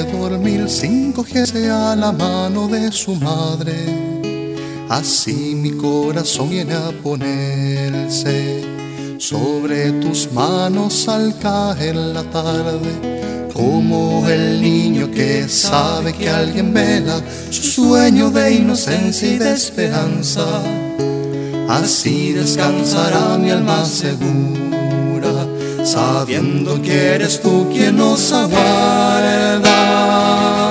dormir sin cogerse a la mano de su madre. Así mi corazón viene a ponerse sobre tus manos al caer la tarde, como el niño que sabe que alguien vela su sueño de inocencia y de esperanza. Así descansará mi alma segura, sabiendo que eres tú quien nos aguarda.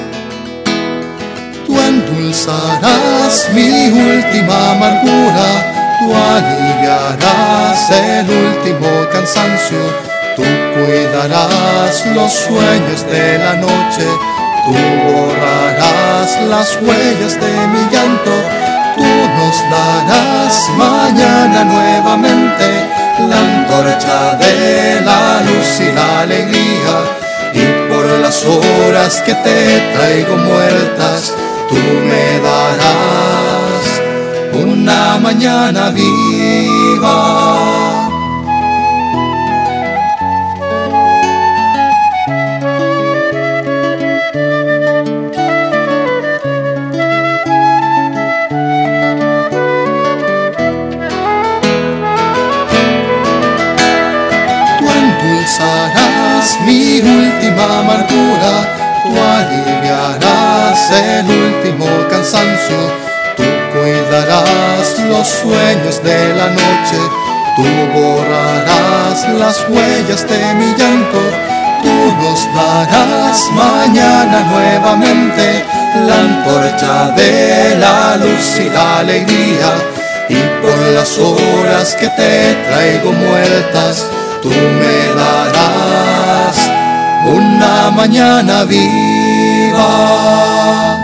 Tú endulzarás mi última amargura, tú aliviarás el último cansancio, tú cuidarás los sueños de la noche, tú borrarás las huellas de mi llanto, tú nos darás mañana nuevamente la antorcha de la luz y la alegría, y por las horas que te traigo muertas, tú me darás una mañana viva. Tú endulzarás mi última amargura, tú aliviarás el último cansancio, tú cuidarás los sueños de la noche, tú borrarás las huellas de mi llanto, tú nos darás mañana nuevamente la antorcha de la luz y la alegría, y por las horas que te traigo muertas, tú me darás una mañana viva.